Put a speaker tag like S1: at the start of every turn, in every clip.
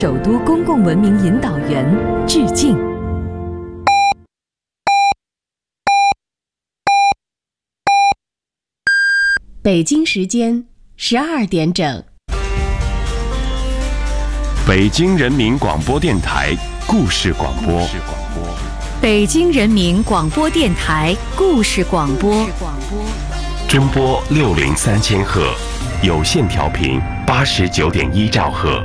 S1: 首都公共文明引导员致敬。
S2: 北京时间12点整。
S3: 北京人民广播电台故事广播。
S1: 北京人民广播电台故事广播。
S3: 中波603千赫，有线调频89.1兆赫。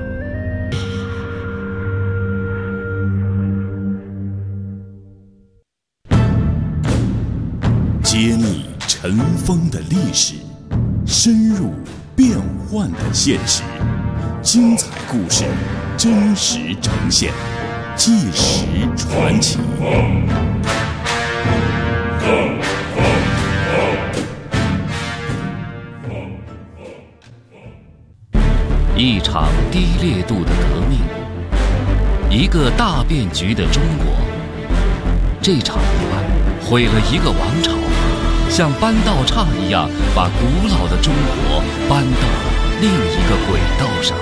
S4: 揭秘尘封的历史，深入变幻的现实，精彩故事真实呈现，纪实传奇。
S5: 一场低烈度的革命，一个大变局的中国。这场意外毁了一个王朝，像搬道岔一样把古老的中国搬到另一个轨道上。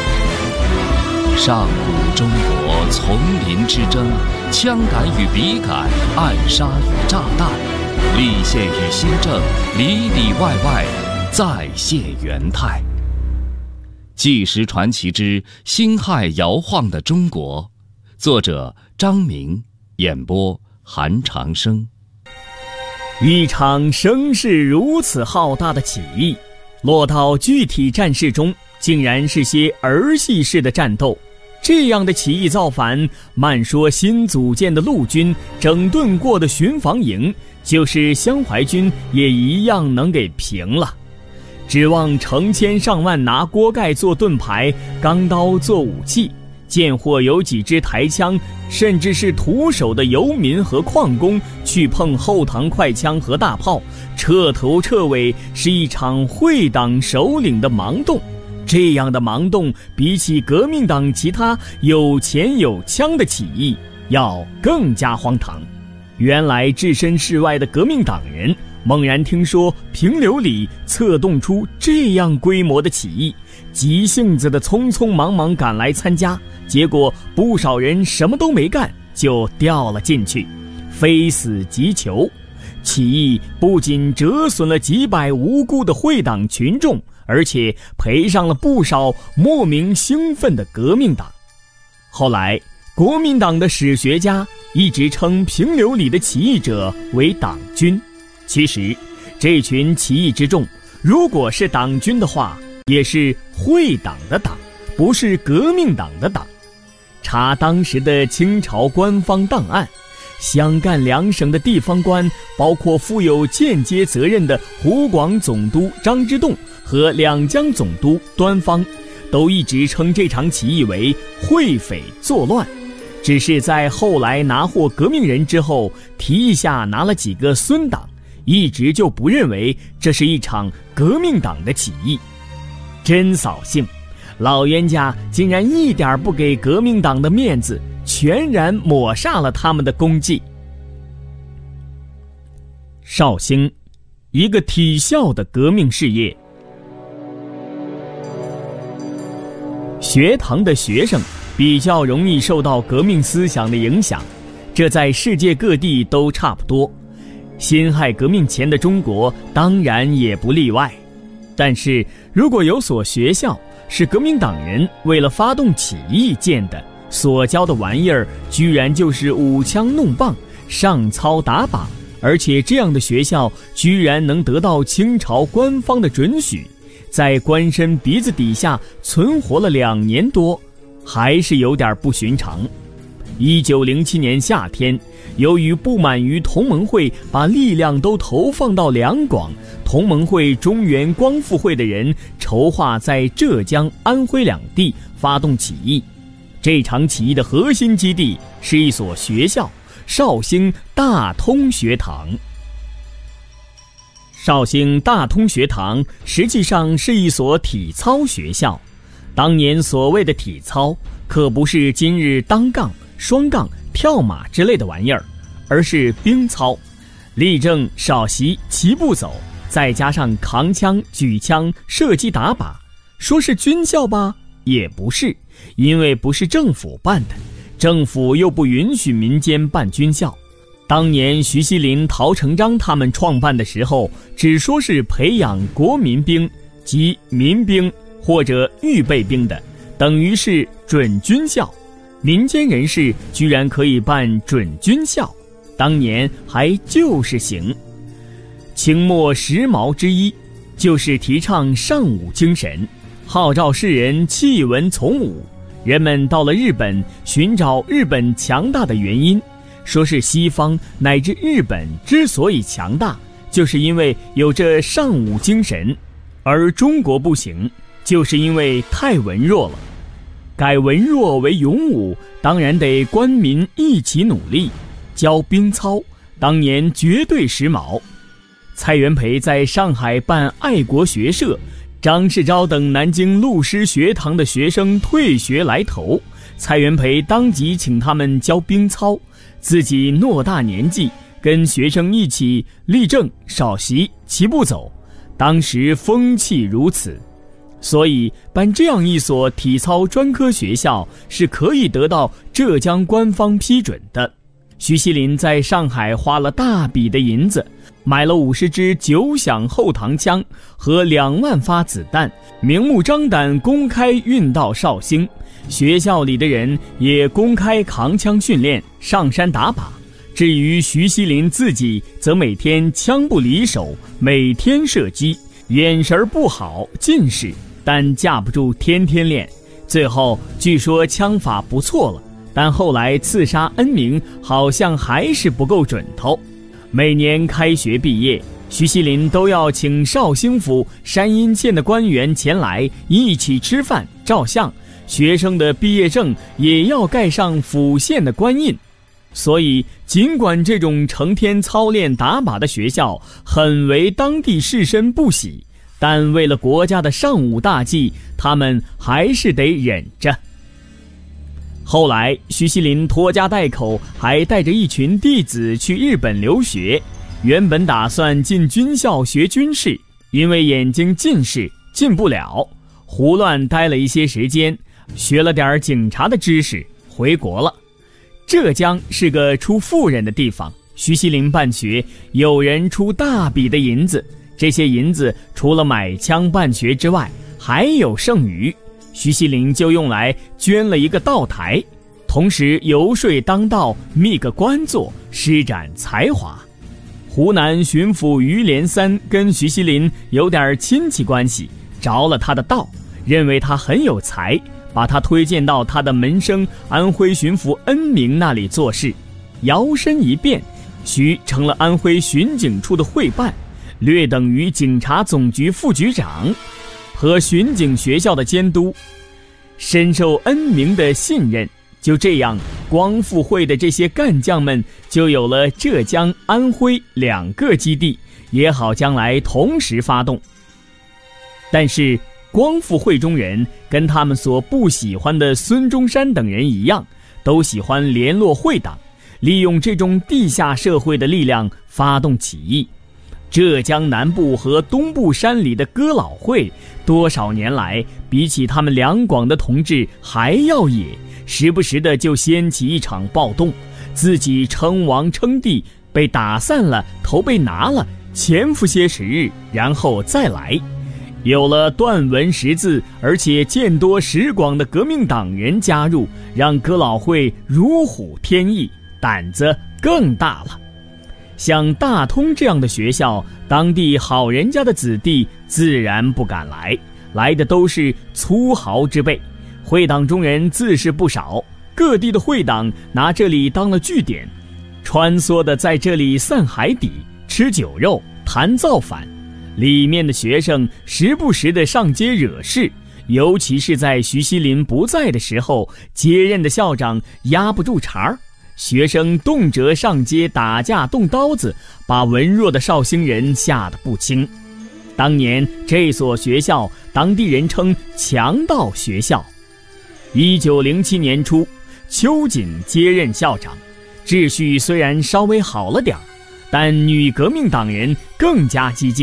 S5: 上古中国丛林之争，枪杆与笔杆，暗杀与炸弹，立宪与新政，里里外外再现元态。纪实传奇之辛亥摇晃的中国，作者张明，演播韩长生。
S6: 一场声势如此浩大的起义，落到具体战事中，竟然是些儿戏式的战斗。这样的起义造反，慢说新组建的陆军整顿过的巡防营，就是湘淮军也一样能给平了。指望成千上万拿锅盖做盾牌，钢刀做武器，见或有几支抬枪，甚至是徒手的游民和矿工去碰后膛快枪和大炮，彻头彻尾是一场会党首领的盲动。这样的盲动，比起革命党其他有钱有枪的起义要更加荒唐。原来置身事外的革命党人猛然听说平流里策动出这样规模的起义，急性子的匆匆忙忙赶来参加，结果不少人什么都没干就掉了进去，非死即囚。起义不仅折损了几百无辜的会党群众，而且赔上了不少莫名兴奋的革命党。后来国民党的史学家一直称平流里的起义者为党军，其实这群起义之众如果是党军的话，也是会党的党，不是革命党的党。查当时的清朝官方档案，湘赣两省的地方官，包括负有间接责任的湖广总督张之洞和两江总督端方，都一直称这场起义为会匪作乱，只是在后来拿获革命人之后，提一下拿了几个孙党，一直就不认为这是一场革命党的起义。真扫兴，老冤家竟然一点不给革命党的面子，全然抹煞了他们的功绩。绍兴，一个体校的革命事业。学堂的学生比较容易受到革命思想的影响，这在世界各地都差不多。辛亥革命前的中国当然也不例外。但是如果有所学校是革命党人为了发动起义建的，所教的玩意儿居然就是舞枪弄棒，上操打靶，而且这样的学校居然能得到清朝官方的准许，在官绅鼻子底下存活了2年多，还是有点不寻常。1907年夏天，由于不满于同盟会把力量都投放到两广，同盟会中原光复会的人筹划在浙江、安徽两地发动起义。这场起义的核心基地是一所学校——绍兴大通学堂。绍兴大通学堂实际上是一所体操学校。当年所谓的体操，可不是今日单杠、双杠、跳马之类的玩意儿，而是兵操，立正、少席、齐步走，再加上扛枪、举枪、射击、打靶。说是军校吧，也不是， 因为不是政府办的，政府又不允许民间办军校。当年徐锡麟、陶成章他们创办的时候，只说是培养国民兵及民兵或者预备兵的，等于是准军校。民间人士居然可以办准军校，当年还就是行。清末时髦之一就是提倡尚武精神，号召世人弃文从武。人们到了日本寻找日本强大的原因，说是西方乃至日本之所以强大，就是因为有这尚武精神，而中国不行，就是因为太文弱了。改文弱为勇武，当然得官民一起努力。教兵操，当年绝对时髦。蔡元培在上海办爱国学社，张世钊等南京陆师学堂的学生退学来投，蔡元培当即请他们教兵操，自己偌大年纪，跟学生一起立正、稍息、齐步走，当时风气如此。所以办这样一所体操专科学校是可以得到浙江官方批准的。徐锡麟在上海花了大笔的银子，买了50支9响后膛枪和2万发子弹，明目张胆公开运到绍兴。学校里的人也公开扛枪训练，上山打靶。至于徐锡麟自己，则每天枪不离手，每天射击，眼神不好，近视，但架不住天天练。最后据说枪法不错了，但后来刺杀恩铭好像还是不够准头。每年开学毕业，徐锡麟都要请绍兴府山阴县的官员前来一起吃饭照相，学生的毕业证也要盖上府县的官印。所以尽管这种成天操练打靶的学校很为当地士绅不喜，但为了国家的尚武大计，他们还是得忍着。后来徐锡麟拖家带口，还带着一群弟子去日本留学，原本打算进军校学军事，因为眼睛近视进不了，胡乱待了一些时间，学了点警察的知识，回国了。浙江是个出富人的地方，徐锡麟办学，有人出大笔的银子，这些银子除了买枪办学之外，还有剩余，徐锡麟就用来捐了一个道台，同时游说当道，觅个官做，施展才华。湖南巡抚于连三跟徐锡麟有点亲戚关系，着了他的道，认为他很有才，把他推荐到他的门生安徽巡抚恩铭那里做事。摇身一变，徐成了安徽巡警处的会办，略等于警察总局副局长和巡警学校的监督，深受恩铭的信任。就这样，光复会的这些干将们就有了浙江、安徽2个基地，也好将来同时发动。但是光复会中人跟他们所不喜欢的孙中山等人一样，都喜欢联络会党，利用这种地下社会的力量发动起义。浙江南部和东部山里的哥老会，多少年来比起他们两广的同志还要野，时不时的就掀起一场暴动，自己称王称帝，被打散了，头被拿了，潜伏些时日，然后再来。有了段文识字而且见多识广的革命党人加入，让哥老会如虎添翼，胆子更大了。像大通这样的学校，当地好人家的子弟自然不敢来，来的都是粗豪之辈。会党中人自是不少，各地的会党拿这里当了据点，穿梭的在这里散海底，吃酒肉，谈造反。里面的学生时不时的上街惹事，尤其是在徐锡麟不在的时候，接任的校长压不住茬儿，学生动辄上街打架动刀子，把文弱的绍兴人吓得不轻。当年这所学校当地人称强盗学校。1907年初，秋瑾接任校长，秩序虽然稍微好了点，但女革命党人更加激进，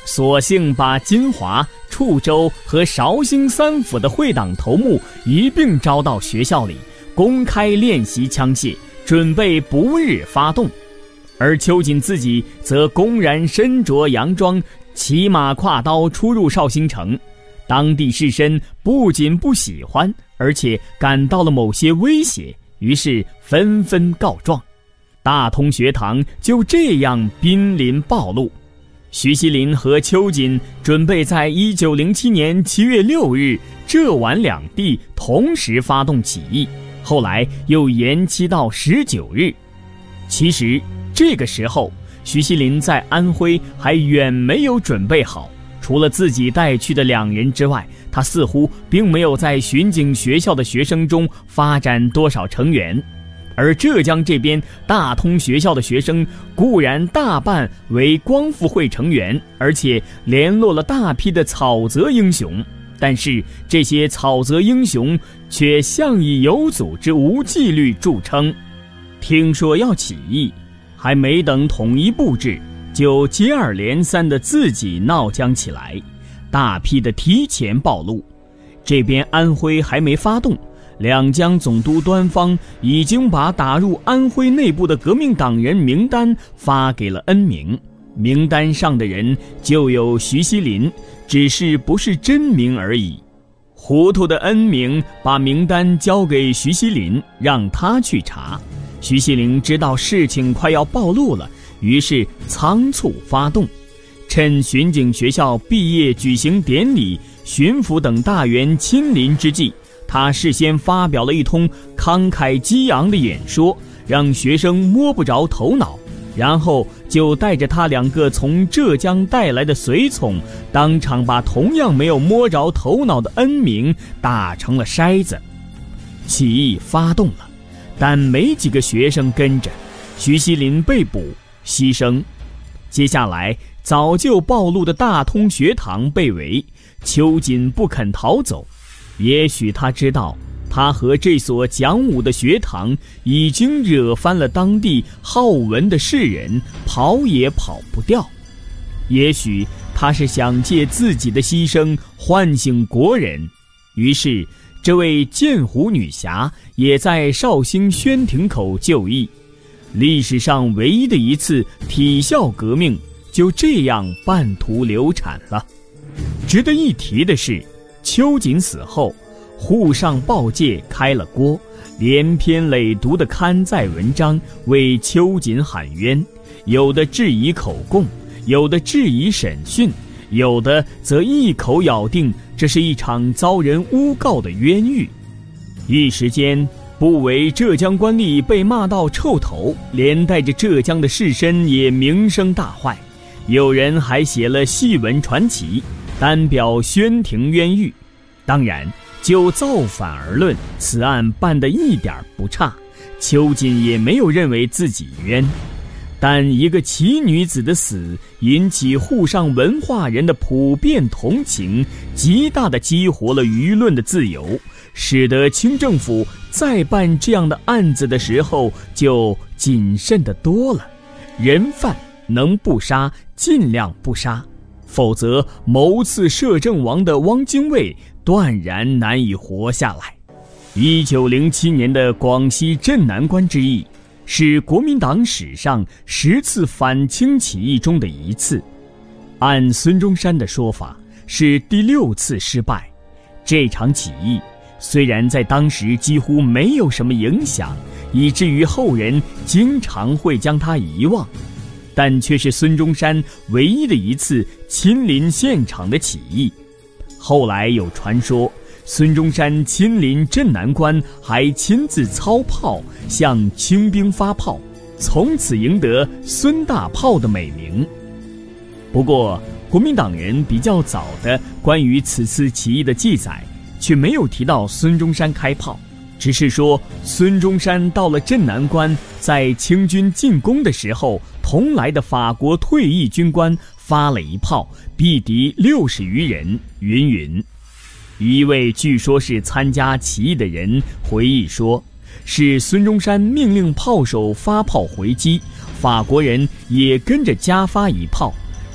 S6: 索性把金华、处州和绍兴3府的会党头目一并招到学校里，公开练习枪械，准备不日发动。而秋瑾自己则公然身着洋装，骑马挎刀出入绍兴城。当地士绅不仅不喜欢，而且感到了某些威胁，于是纷纷告状。大通学堂就这样濒临暴露。徐锡麟和秋瑾准备在1907年7月6日浙皖两地同时发动起义，后来又延期到19日。其实这个时候，徐锡麟在安徽还远没有准备好，除了自己带去的2人之外，他似乎并没有在巡警学校的学生中发展多少成员。而浙江这边大通学校的学生固然大半为光复会成员，而且联络了大批的草泽英雄，但是这些草泽英雄却向以有组织无纪律著称。听说要起义，还没等统一布置，就接二连三的自己闹僵起来，大批的提前暴露。这边安徽还没发动，两江总督端方已经把打入安徽内部的革命党人名单发给了恩铭，名单上的人就有徐锡麟，只是不是真名而已。糊涂的恩铭把名单交给徐锡麟，让他去查。徐锡麟知道事情快要暴露了，于是仓促发动。趁巡警学校毕业举行典礼，巡抚等大员亲临之际，他事先发表了一通慷慨激昂的演说，让学生摸不着头脑，然后就带着他2个从浙江带来的随从，当场把同样没有摸着头脑的恩铭打成了筛子。起义发动了，但没几个学生跟着，徐锡麟被捕牺牲。接下来早就暴露的大通学堂被围，秋瑾不肯逃走。也许他知道，他和这所讲武的学堂已经惹翻了当地好文的士人，跑也跑不掉。也许他是想借自己的牺牲唤醒国人，于是这位剑湖女侠也在绍兴宣亭口就义。历史上唯一的一次体校革命就这样半途流产了。值得一提的是，秋瑾死后，沪上报界开了锅，连篇累牍的刊载文章为秋瑾喊冤，有的质疑口供，有的质疑审讯，有的则一口咬定这是一场遭人诬告的冤狱。一时间，不为浙江官吏被骂到臭头，连带着浙江的士绅也名声大坏。有人还写了戏文传奇，单表宣亭冤狱。当然，就造反而论，此案办得一点不差，秋瑾也没有认为自己冤。但一个奇女子的死引起沪上文化人的普遍同情，极大地激活了舆论的自由，使得清政府再办这样的案子的时候就谨慎得多了。人犯能不杀尽量不杀，否则谋刺摄政王的汪精卫断然难以活下来。1907年的广西镇南关之役是国民党史上10次反清起义中的一次，按孙中山的说法是第6次失败。这场起义虽然在当时几乎没有什么影响，以至于后人经常会将它遗忘，但却是孙中山唯一的一次亲临现场的起义。后来有传说，孙中山亲临镇南关，还亲自操炮向清兵发炮，从此赢得孙大炮的美名。不过国民党人比较早的关于此次起义的记载却没有提到孙中山开炮，只是说孙中山到了镇南关，在清军进攻的时候，同来的法国退役军官发了一炮，毙敌60余人，云云。一位据说是参加起义的人回忆说，是孙中山命令炮手发炮回击，法国人也跟着加发一炮，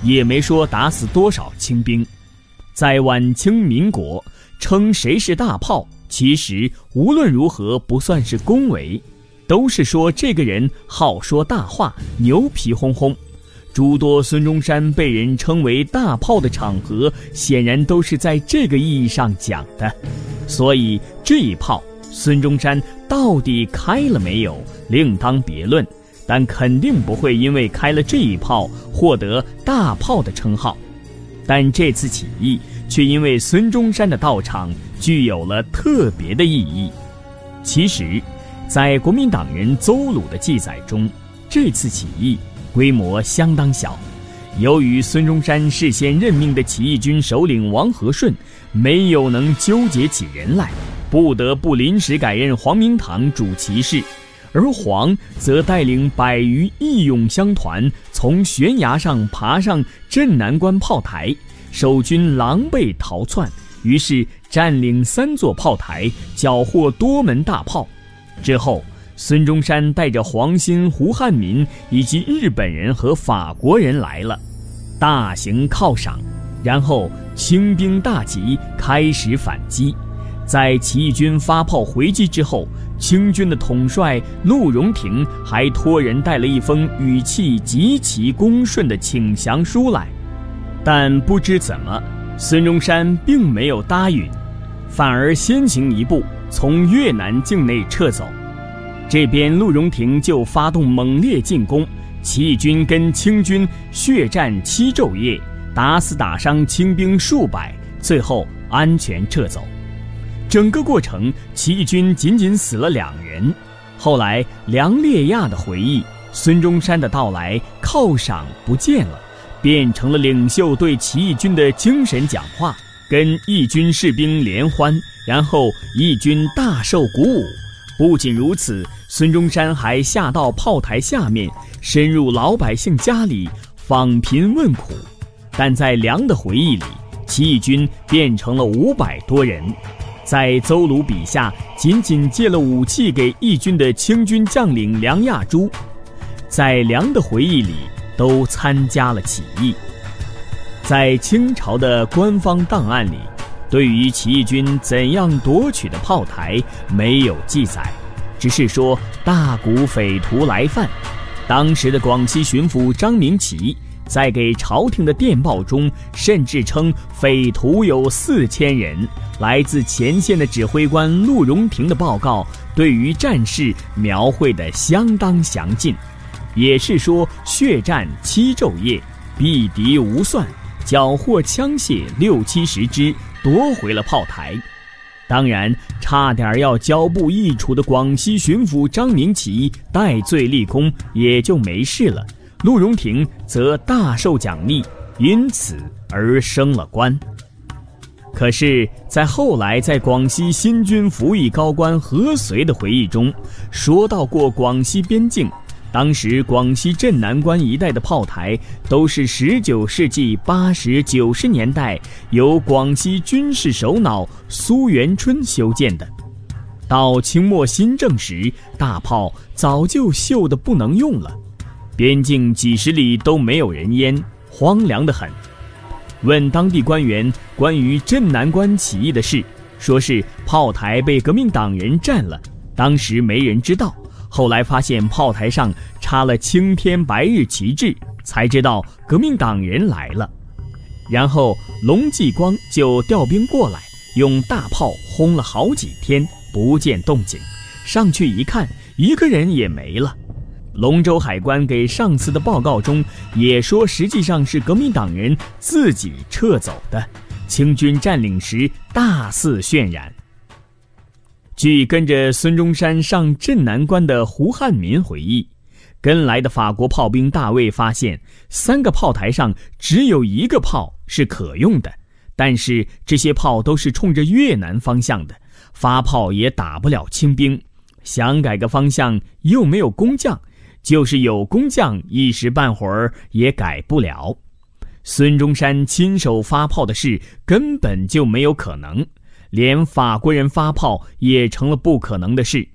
S6: 也没说打死多少清兵。在晚清民国，称谁是大炮，其实无论如何不算是恭维，都是说这个人好说大话，牛皮哄哄。诸多孙中山被人称为大炮的场合，显然都是在这个意义上讲的。所以这一炮孙中山到底开了没有，另当别论，但肯定不会因为开了这一炮获得大炮的称号。但这次起义却因为孙中山的到场具有了特别的意义。其实在国民党人邹鲁的记载中，这次起义规模相当小。由于孙中山事先任命的起义军首领王和顺没有能纠结起人来，不得不临时改任黄明堂主旗事，而黄则带领100余义勇乡团从悬崖上爬上镇南关炮台，守军狼狈逃窜，于是占领3座炮台，缴获多门大炮。之后孙中山带着黄兴、胡汉民以及日本人和法国人来了，大行犒赏，然后清兵大集，开始反击。在起义军发炮回击之后，清军的统帅陆荣廷还托人带了一封语气极其恭顺的请降书来，但不知怎么孙中山并没有答应，反而先行一步从越南境内撤走。这边陆荣廷就发动猛烈进攻，起义军跟清军血战7昼夜，打死打伤清兵数百，最后安全撤走。整个过程起义军仅仅死了2人。后来梁烈亚的回忆，孙中山的到来犒赏不见了，变成了领袖对起义军的精神讲话，跟义军士兵联欢，然后义军大受鼓舞。不仅如此，孙中山还下到炮台下面，深入老百姓家里访贫问苦。但在梁的回忆里，起义军变成了500多人。在邹鲁笔下，仅仅借了武器给义军的清军将领梁亚珠，在梁的回忆里都参加了起义。在清朝的官方档案里，对于起义军怎样夺取的炮台没有记载，只是说大股匪徒来犯。当时的广西巡抚张明启在给朝廷的电报中甚至称匪徒有4000人。来自前线的指挥官陆荣廷的报告对于战事描绘得相当详尽，也是说血战7昼夜，毙敌无算，缴获枪械60-70支，夺回了炮台。当然差点要交部议处的广西巡抚张明启戴罪立功，也就没事了。陆荣廷则大受奖励，因此而升了官。可是在后来在广西新军服役高官何遂的回忆中说到过，广西边境当时广西镇南关一带的炮台都是19世纪80、90年代由广西军事首脑苏元春修建的。到清末新政时，大炮早就锈得不能用了，边境几十里都没有人烟，荒凉得很。问当地官员关于镇南关起义的事，说是炮台被革命党人占了，当时没人知道，后来发现炮台上插了青天白日旗帜，才知道革命党人来了。然后龙继光就调兵过来，用大炮轰了好几天，不见动静，上去一看，一个人也没了。龙州海关给上司的报告中也说，实际上是革命党人自己撤走的，清军占领时大肆渲染。据跟着孙中山上镇南关的胡汉民回忆，跟来的法国炮兵大卫发现3个炮台上只有1个炮是可用的，但是这些炮都是冲着越南方向的，发炮也打不了清兵，想改个方向又没有工匠，就是有工匠一时半会儿也改不了。孙中山亲手发炮的事根本就没有可能，连法国人发炮也成了不可能的事。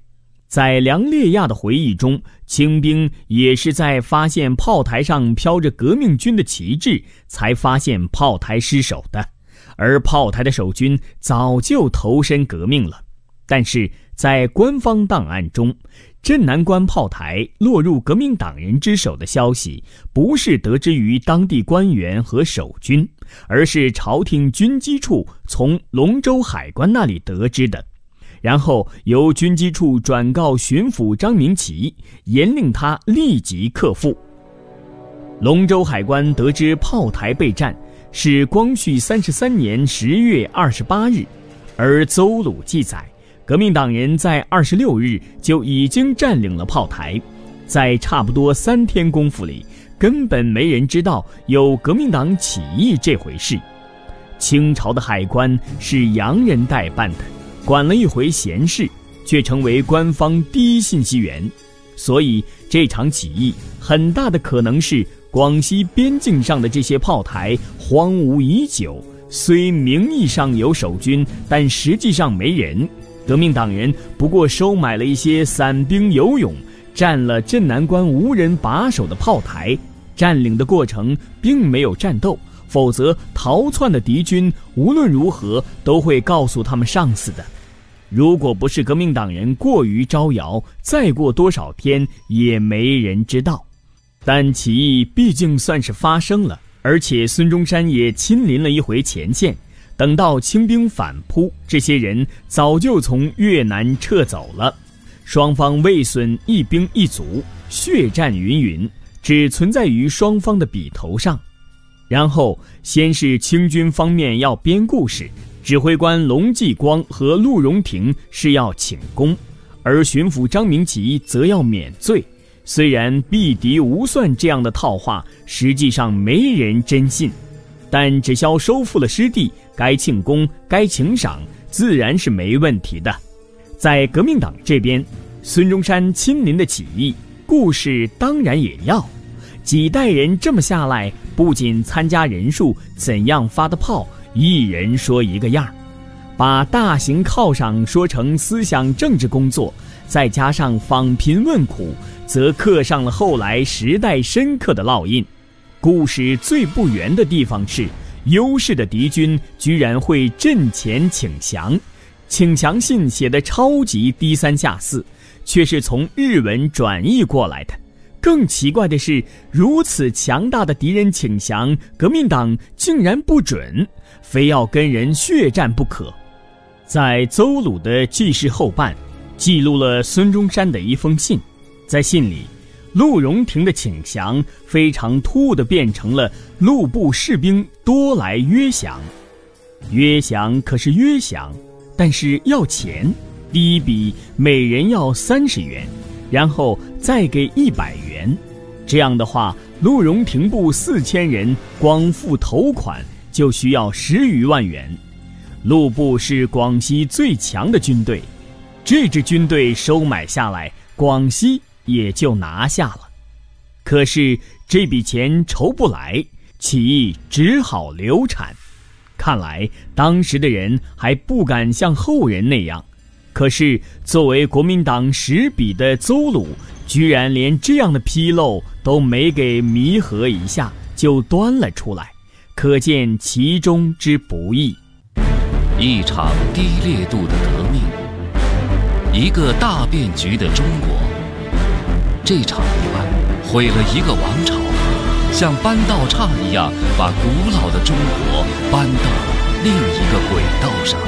S6: 在梁烈亚的回忆中，清兵也是在发现炮台上飘着革命军的旗帜，才发现炮台失守的，而炮台的守军早就投身革命了。但是在官方档案中，镇南关炮台落入革命党人之手的消息，不是得知于当地官员和守军，而是朝廷军机处从龙州海关那里得知的。然后由军机处转告巡抚张明奇，严令他立即克复。龙州海关得知炮台被占是光绪33年10月28日，而邹鲁记载，革命党人在26日就已经占领了炮台，在差不多3天功夫里，根本没人知道有革命党起义这回事。清朝的海关是洋人代办的，管了一回闲事，却成为官方第一信息源，所以这场起义很大的可能是广西边境上的这些炮台荒芜已久，虽名义上有守军，但实际上没人。革命党人不过收买了一些散兵游勇，占了镇南关无人把守的炮台，占领的过程并没有战斗，否则逃窜的敌军无论如何都会告诉他们上司的。如果不是革命党人过于招摇，再过多少天也没人知道。但起义毕竟算是发生了，而且孙中山也亲临了一回前线，等到清兵反扑，这些人早就从越南撤走了，双方未损一兵一卒，血战云云，只存在于双方的笔头上。然后先是清军方面要编故事，指挥官龙继光和陆荣廷是要请功，而巡抚张明奇则要免罪。虽然避敌无算这样的套话，实际上没人真信，但只消收复了失地，该庆功该请赏自然是没问题的。在革命党这边，孙中山亲临的起义故事当然也要，几代人这么下来，不仅参加人数怎样发的炮一人说一个样，把大型犒赏说成思想政治工作，再加上访贫问苦，则刻上了后来时代深刻的烙印。故事最不圆的地方是，优势的敌军居然会阵前请降，请降信写得超级低三下四，却是从日文转译过来的。更奇怪的是，如此强大的敌人请降，革命党竟然不准，非要跟人血战不可。在邹鲁的记事后半记录了孙中山的一封信，在信里，陆荣廷的请降非常突兀地变成了路部士兵多来约降。约降可是约降，但是要钱，第一笔每人要30元，然后再给100元。这样的话，陆荣廷部4000人光付头款就需要10余万元。陆部是广西最强的军队，这支军队收买下来，广西也就拿下了。可是这笔钱筹不来，起义只好流产。看来当时的人还不敢像后人那样，可是作为国民党实笔的邹鲁，居然连这样的纰漏都没给弥合一下，就端了出来，可见其中之不易。
S5: 一场低烈度的革命，一个大变局的中国。这场意外毁了一个王朝，像搬道岔一样把古老的中国搬到了另一个轨道上。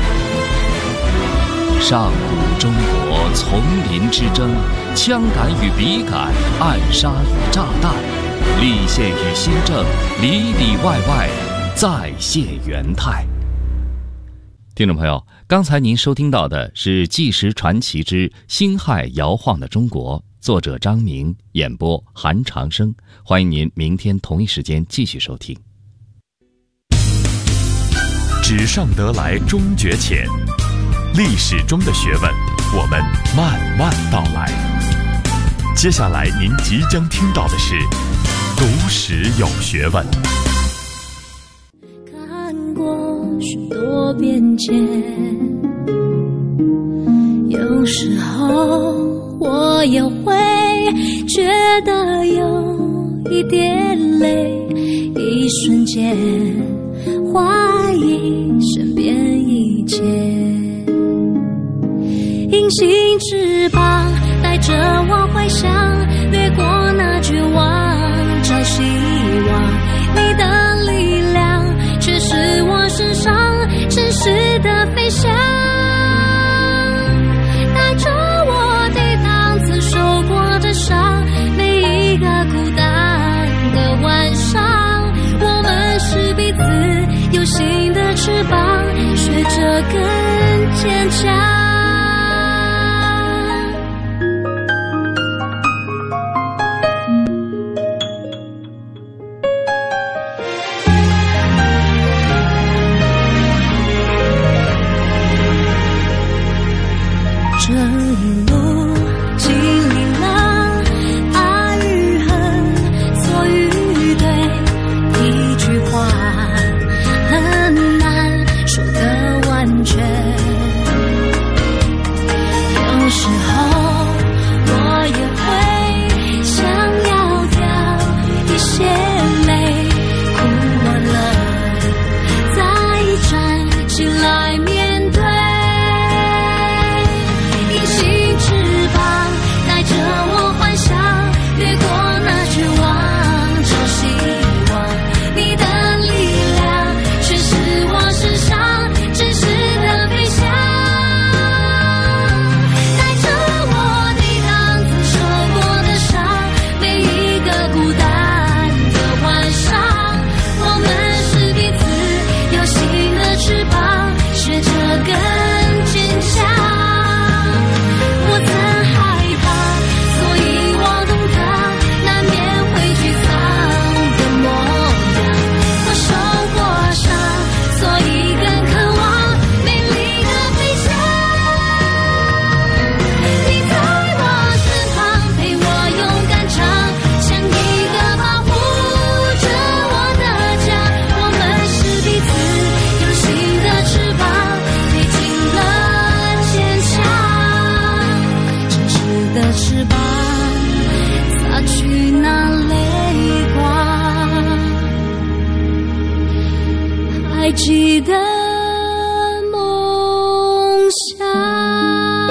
S5: 上古中国丛林之争，枪杆与笔杆，暗杀与炸弹，立宪与新政，里里外外再现原态。听众朋友，刚才您收听到的是《纪实传奇之辛亥摇晃的中国》，作者张明，演播韩长生。欢迎您明天同一时间继续收听。
S3: 纸上得来终觉浅，历史中的学问，我们慢慢道来。接下来您即将听到的是读史有学问。
S7: 看过许多变迁，有时候我也会觉得有一点累，一瞬间怀疑身边一切。隐形翅膀带着我回想，掠过那绝望，找希望。你的力量却是我身上真实的飞翔，带着我抵挡曾受过的伤，每一个孤单的晚上，我们是彼此有新的翅膀，学着更坚强。这一路经历了爱与恨，错与对，一句话很难说得完全。有时候我也会想要掉一些泪，哭完了再站起来面对。还记得梦想。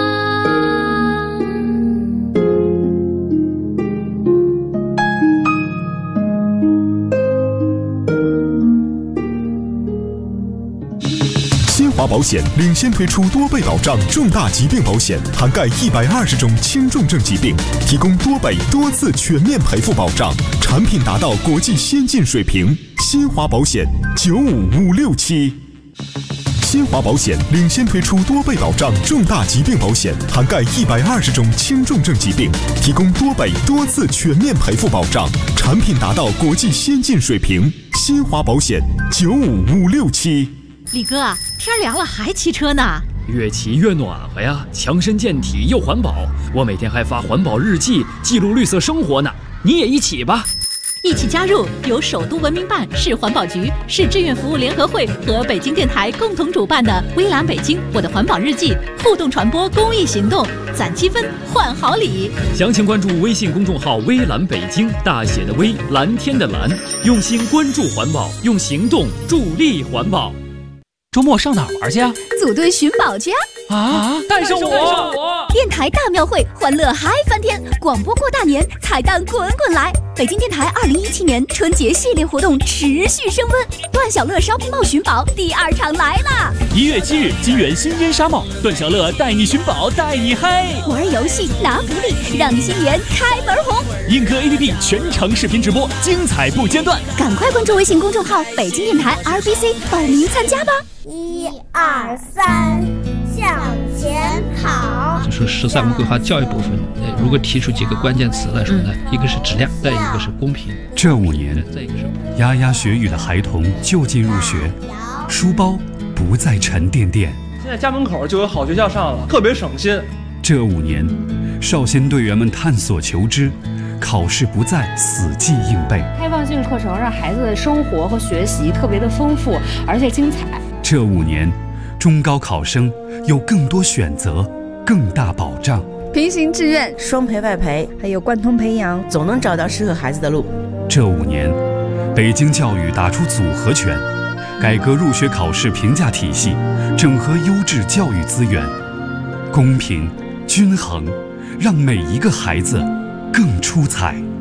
S8: 新华保险领先推出多倍保障重大疾病保险，涵盖120种轻重症疾病，提供多倍多次全面赔付保障，产品达到国际先进水平。新华保险95567。新华保险领先推出多倍保障重大疾病保险，涵盖120种轻重症疾病，提供多倍多次全面赔付保障，产品达到国际先进水平。新华保险95567。
S1: 李哥，天凉了还骑车呢？
S5: 越骑越暖和呀，强身健体又环保。我每天还发环保日记，记录绿色生活呢。你也一起吧。
S1: 一起加入由首都文明办、市环保局、市志愿服务联合会和北京电台共同主办的微蓝北京我的环保日记互动传播公益行动，攒积分换好礼。
S5: 详情关注微信公众号微蓝北京，大写的微，蓝天的蓝，用心关注环保，用行动助力环保。
S9: 周末上哪儿玩去啊？
S10: 组队寻宝去
S9: 啊！带上我！
S10: 电台大庙会，欢乐嗨翻天！广播过大年，彩蛋滚滚来！北京电台2017年春节系列活动持续升温，段小乐 Shopping Mall 寻宝第2场来啦！1
S9: 月7日，金源新烟沙帽，段小乐带你寻宝，带你嗨！
S10: 玩游戏拿福利，让你新年开门红！
S9: 映客 APP 全程视频直播，精彩不间断！
S10: 赶快关注微信公众号北京电台 RBC 报名参加吧！1、2、3，向前跑。
S11: 就说13个规划教育部分，如果提出几个关键词来说呢，一个是质量，再一个是公平。
S12: 这5年，牙牙学语的孩童就近入学，书包不再沉甸甸。
S13: 现在家门口就有好学校上了，特别省心。
S12: 这5年，少先队员们探索求知，考试不再死记硬背。
S14: 开放性课程让孩子的生活和学习特别的丰富，而且精彩。
S12: 这5年，中高考生有更多选择，更大保障。
S15: 平行志愿、
S16: 双培外培，
S15: 还有贯通培养，
S16: 总能找到适合孩子的路。
S12: 这5年，北京教育打出组合拳，改革入学考试评价体系，整合优质教育资源，公平均衡，让每一个孩子更出彩。